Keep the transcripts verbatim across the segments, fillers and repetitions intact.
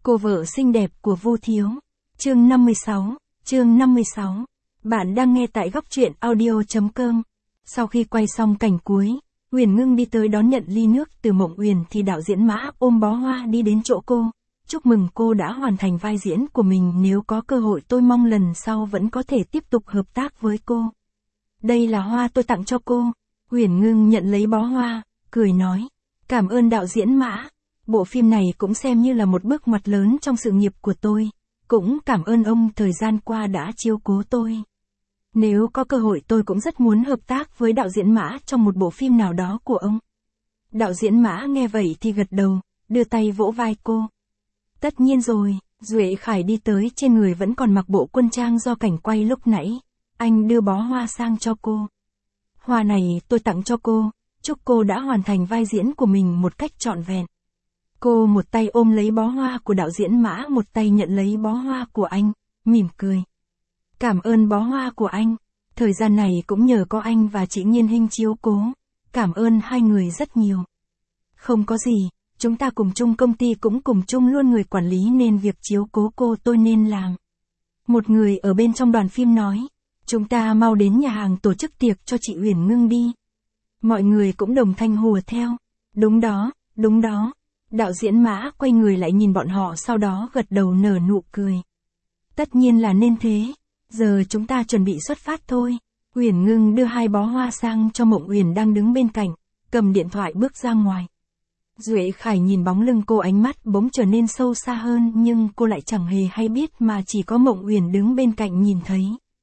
Cô vợ xinh đẹp của Vu Thiếu. Chương năm mươi sáu, chương năm mươi sáu. Bạn đang nghe tại góc truyện audio.com. Sau khi quay xong cảnh cuối, Uyển Ngưng đi tới đón nhận ly nước từ Mộng Uyển thì đạo diễn Mã ôm bó hoa đi đến chỗ cô. Chúc mừng cô đã hoàn thành vai diễn của mình, nếu có cơ hội tôi mong lần sau vẫn có thể tiếp tục hợp tác với cô. Đây là hoa tôi tặng cho cô. Uyển Ngưng nhận lấy bó hoa, cười nói. Cảm ơn đạo diễn Mã. Bộ phim này cũng xem như là một bước ngoặt lớn trong sự nghiệp của tôi. Cũng cảm ơn ông thời gian qua đã chiếu cố tôi. Nếu có cơ hội tôi cũng rất muốn hợp tác với đạo diễn Mã trong một bộ phim nào đó của ông. Đạo diễn Mã nghe vậy thì gật đầu, đưa tay vỗ vai cô. Tất nhiên rồi. Duệ Khải đi tới, trên người vẫn còn mặc bộ quân trang do cảnh quay lúc nãy. Anh đưa bó hoa sang cho cô. Hoa này tôi tặng cho cô, chúc cô đã hoàn thành vai diễn của mình một cách trọn vẹn. Cô một tay ôm lấy bó hoa của đạo diễn Mã, một tay nhận lấy bó hoa của anh, mỉm cười. Cảm ơn bó hoa của anh. Thời gian này cũng nhờ có anh và chị Nghiên Hinh chiếu cố. Cảm ơn hai người rất nhiều. Không có gì, chúng ta cùng chung công ty cũng cùng chung luôn người quản lý nên việc chiếu cố cô tôi nên làm. Một người ở bên trong đoàn phim nói. Chúng ta mau đến nhà hàng tổ chức tiệc cho chị Uyển Ngưng đi. Mọi người cũng đồng thanh hùa theo. Đúng đó, đúng đó. Đạo diễn Mã quay người lại nhìn bọn họ, sau đó gật đầu nở nụ cười. Tất nhiên là nên thế. Giờ chúng ta chuẩn bị xuất phát thôi. Uyển Ngưng đưa hai bó hoa sang cho Mộng Uyển đang đứng bên cạnh, cầm điện thoại bước ra ngoài. Duệ Khải nhìn bóng lưng cô, ánh mắt bỗng trở nên sâu xa hơn, nhưng cô lại chẳng hề hay biết mà chỉ có Mộng Uyển đứng bên cạnh nhìn thấy.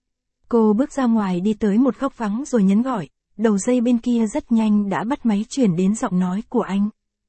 Cô bước ra ngoài đi tới một góc vắng rồi nhấn gọi, đầu dây bên kia rất nhanh đã bắt máy chuyển đến giọng nói của anh.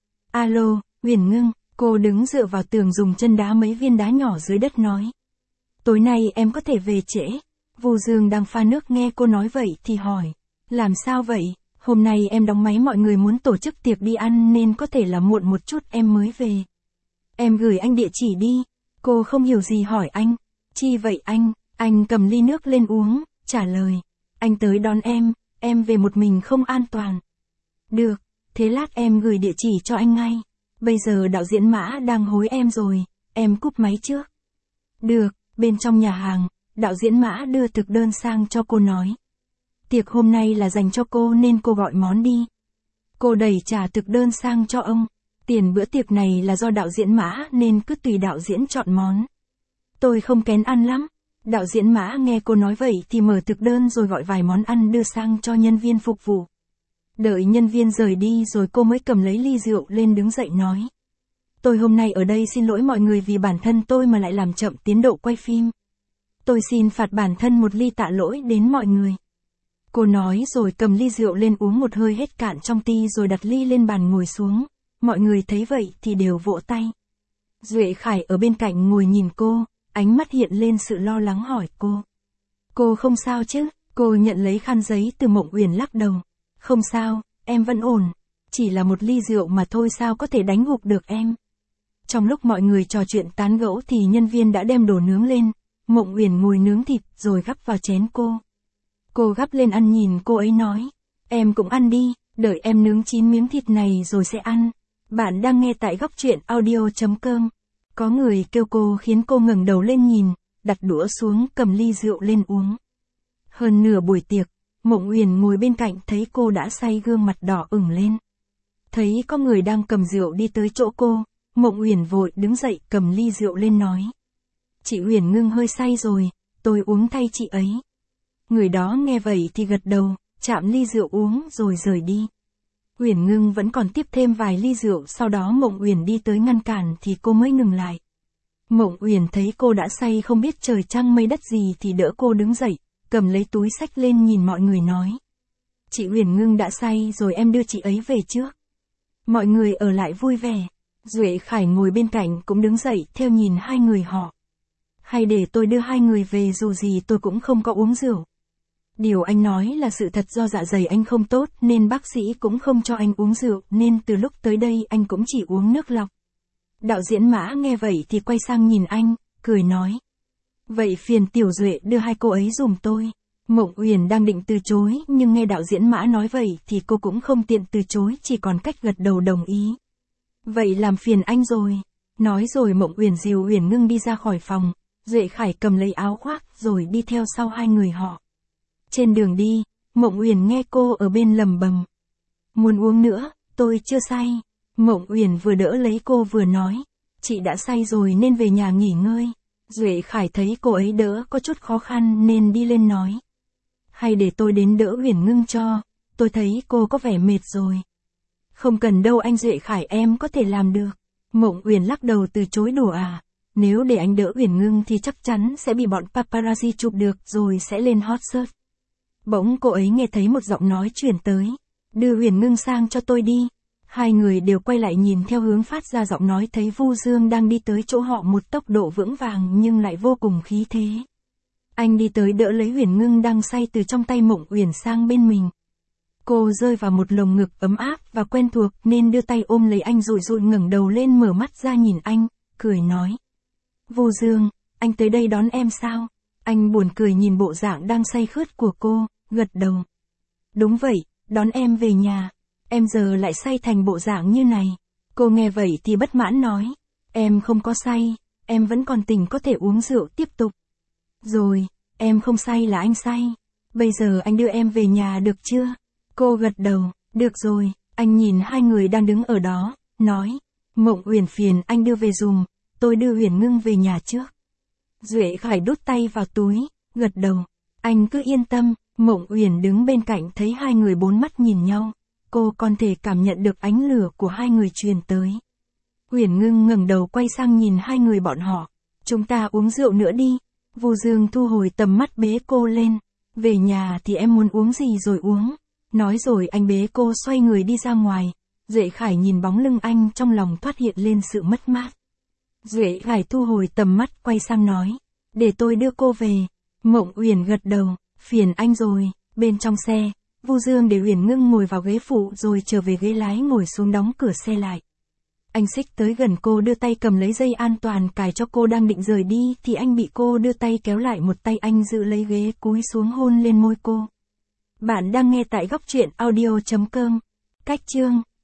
Alo, Uyển Ngưng. Cô đứng dựa vào tường dùng chân đá mấy viên đá nhỏ dưới đất nói. Tối nay em có thể về trễ. Vu Dương đang pha nước nghe cô nói vậy thì hỏi. Làm sao vậy? Hôm nay em đóng máy, mọi người muốn tổ chức tiệc đi ăn nên có thể là muộn một chút em mới về. Em gửi anh địa chỉ đi. Cô không hiểu gì hỏi anh. Chi vậy anh? Anh cầm ly nước lên uống, trả lời. Anh tới đón em, em về một mình không an toàn. Được, thế lát em gửi địa chỉ cho anh ngay. Bây giờ đạo diễn Mã đang hối em rồi, em cúp máy trước. Được, bên trong nhà hàng, đạo diễn Mã đưa thực đơn sang cho cô nói. Tiệc hôm nay là dành cho cô nên cô gọi món đi. Cô đẩy trả thực đơn sang cho ông. Tiền bữa tiệc này là do đạo diễn Mã nên cứ tùy đạo diễn chọn món. Tôi không kén ăn lắm. Đạo diễn Mã nghe cô nói vậy thì mở thực đơn rồi gọi vài món ăn đưa sang cho nhân viên phục vụ. Đợi nhân viên rời đi rồi cô mới cầm lấy ly rượu lên đứng dậy nói. Tôi hôm nay ở đây xin lỗi mọi người vì bản thân tôi mà lại làm chậm tiến độ quay phim. Tôi xin phạt bản thân một ly tạ lỗi đến mọi người. Cô nói rồi cầm ly rượu lên uống một hơi hết cạn trong ti rồi đặt ly lên bàn ngồi xuống. Mọi người thấy vậy thì đều vỗ tay. Duệ Khải ở bên cạnh ngồi nhìn cô, ánh mắt hiện lên sự lo lắng hỏi cô. Cô không sao chứ? Cô nhận lấy khăn giấy từ Mộng Uyển lắc đầu. Không sao, em vẫn ổn. Chỉ là một ly rượu mà thôi, sao có thể đánh gục được em. Trong lúc mọi người trò chuyện tán gẫu thì nhân viên đã đem đồ nướng lên. Mộng Uyển ngồi nướng thịt rồi gắp vào chén cô. Cô gắp lên ăn nhìn cô ấy nói. Em cũng ăn đi, đợi em nướng chín miếng thịt này rồi sẽ ăn. Bạn đang nghe tại góc truyện audio.com. Có người kêu cô khiến cô ngẩng đầu lên nhìn, đặt đũa xuống cầm ly rượu lên uống. Hơn nửa buổi tiệc, Mộng Uyển ngồi bên cạnh thấy cô đã say, gương mặt đỏ ửng lên. Thấy có người đang cầm rượu đi tới chỗ cô, Mộng Uyển vội đứng dậy cầm ly rượu lên nói. Chị Uyển Ngưng hơi say rồi, tôi uống thay chị ấy. Người đó nghe vậy thì gật đầu, chạm ly rượu uống rồi rời đi. Uyển Ngưng vẫn còn tiếp thêm vài ly rượu, sau đó Mộng Uyển đi tới ngăn cản thì cô mới ngừng lại. Mộng Uyển thấy cô đã say không biết trời trăng mây đất gì thì đỡ cô đứng dậy, cầm lấy túi xách lên nhìn mọi người nói. Chị Uyển Ngưng đã say rồi, em đưa chị ấy về trước. Mọi người ở lại vui vẻ. Duệ Khải ngồi bên cạnh cũng đứng dậy theo nhìn hai người họ. Hay để tôi đưa hai người về, dù gì tôi cũng không có uống rượu. Điều anh nói là sự thật, do dạ dày anh không tốt nên bác sĩ cũng không cho anh uống rượu, nên từ lúc tới đây anh cũng chỉ uống nước lọc. Đạo diễn Mã nghe vậy thì quay sang nhìn anh, cười nói. Vậy phiền Tiểu Duệ đưa hai cô ấy giùm tôi. Mộng Uyển đang định từ chối nhưng nghe đạo diễn Mã nói vậy thì cô cũng không tiện từ chối, chỉ còn cách gật đầu đồng ý. Vậy làm phiền anh rồi. Nói rồi Mộng Uyển dìu Uyển Ngưng đi ra khỏi phòng, Duệ Khải cầm lấy áo khoác rồi đi theo sau hai người họ. Trên đường đi, Mộng Uyển nghe cô ở bên lầm bầm. Muốn uống nữa, tôi chưa say. Mộng Uyển vừa đỡ lấy cô vừa nói, chị đã say rồi nên về nhà nghỉ ngơi. Duệ Khải thấy cô ấy đỡ có chút khó khăn nên đi lên nói. Hay để tôi đến đỡ Uyển Ngưng cho, tôi thấy cô có vẻ mệt rồi. Không cần đâu anh Duệ Khải, em có thể làm được. Mộng Uyển lắc đầu từ chối đùa à. Nếu để anh đỡ Uyển Ngưng thì chắc chắn sẽ bị bọn paparazzi chụp được rồi sẽ lên hot search. Bỗng cô ấy nghe thấy một giọng nói truyền tới. Đưa Uyển Ngưng sang cho tôi đi. Hai người đều quay lại nhìn theo hướng phát ra giọng nói, thấy Vu Dương đang đi tới chỗ họ một tốc độ vững vàng nhưng lại vô cùng khí thế. Anh đi tới đỡ lấy Uyển Ngưng đang say từ trong tay Mộng Uyển sang bên mình. Cô rơi vào một lồng ngực ấm áp và quen thuộc nên đưa tay ôm lấy anh rụi rụi ngẩng đầu lên mở mắt ra nhìn anh, cười nói. Vu Dương, anh tới đây đón em sao? Anh buồn cười nhìn bộ dạng đang say khướt của cô, gật đầu. Đúng vậy, đón em về nhà. Em giờ lại say thành bộ dạng như này. Cô nghe vậy thì bất mãn nói. Em không có say, em vẫn còn tỉnh có thể uống rượu tiếp tục. Rồi, em không say là anh say. Bây giờ anh đưa em về nhà được chưa? Cô gật đầu, được rồi. Anh nhìn hai người đang đứng ở đó, nói. Mộng Uyển phiền anh đưa về dùm, tôi đưa Uyển Ngưng về nhà trước. Duệ Khải đút tay vào túi, gật đầu. Anh cứ yên tâm. Mộng Uyển đứng bên cạnh thấy hai người bốn mắt nhìn nhau. Cô còn thể cảm nhận được ánh lửa của hai người truyền tới. Uyển Ngưng ngẩng đầu quay sang nhìn hai người bọn họ. Chúng ta uống rượu nữa đi. Vu Dương thu hồi tầm mắt bế cô lên. Về nhà thì em muốn uống gì rồi uống. Nói rồi anh bế cô xoay người đi ra ngoài. Duệ Khải nhìn bóng lưng anh trong lòng thoát hiện lên sự mất mát. Duệ Khải thu hồi tầm mắt quay sang nói. Để tôi đưa cô về. Mộng Uyển gật đầu. Phiền anh rồi. Bên trong xe, Vu Dương để Uyển Ngưng ngồi vào ghế phụ rồi trở về ghế lái ngồi xuống đóng cửa xe lại. Anh xích tới gần cô đưa tay cầm lấy dây an toàn cài cho cô đang định rời đi thì anh bị cô đưa tay kéo lại một tay anh giữ lấy ghế cúi xuống hôn lên môi cô. Bạn đang nghe tại góc truyện audio chấm com. Cách chương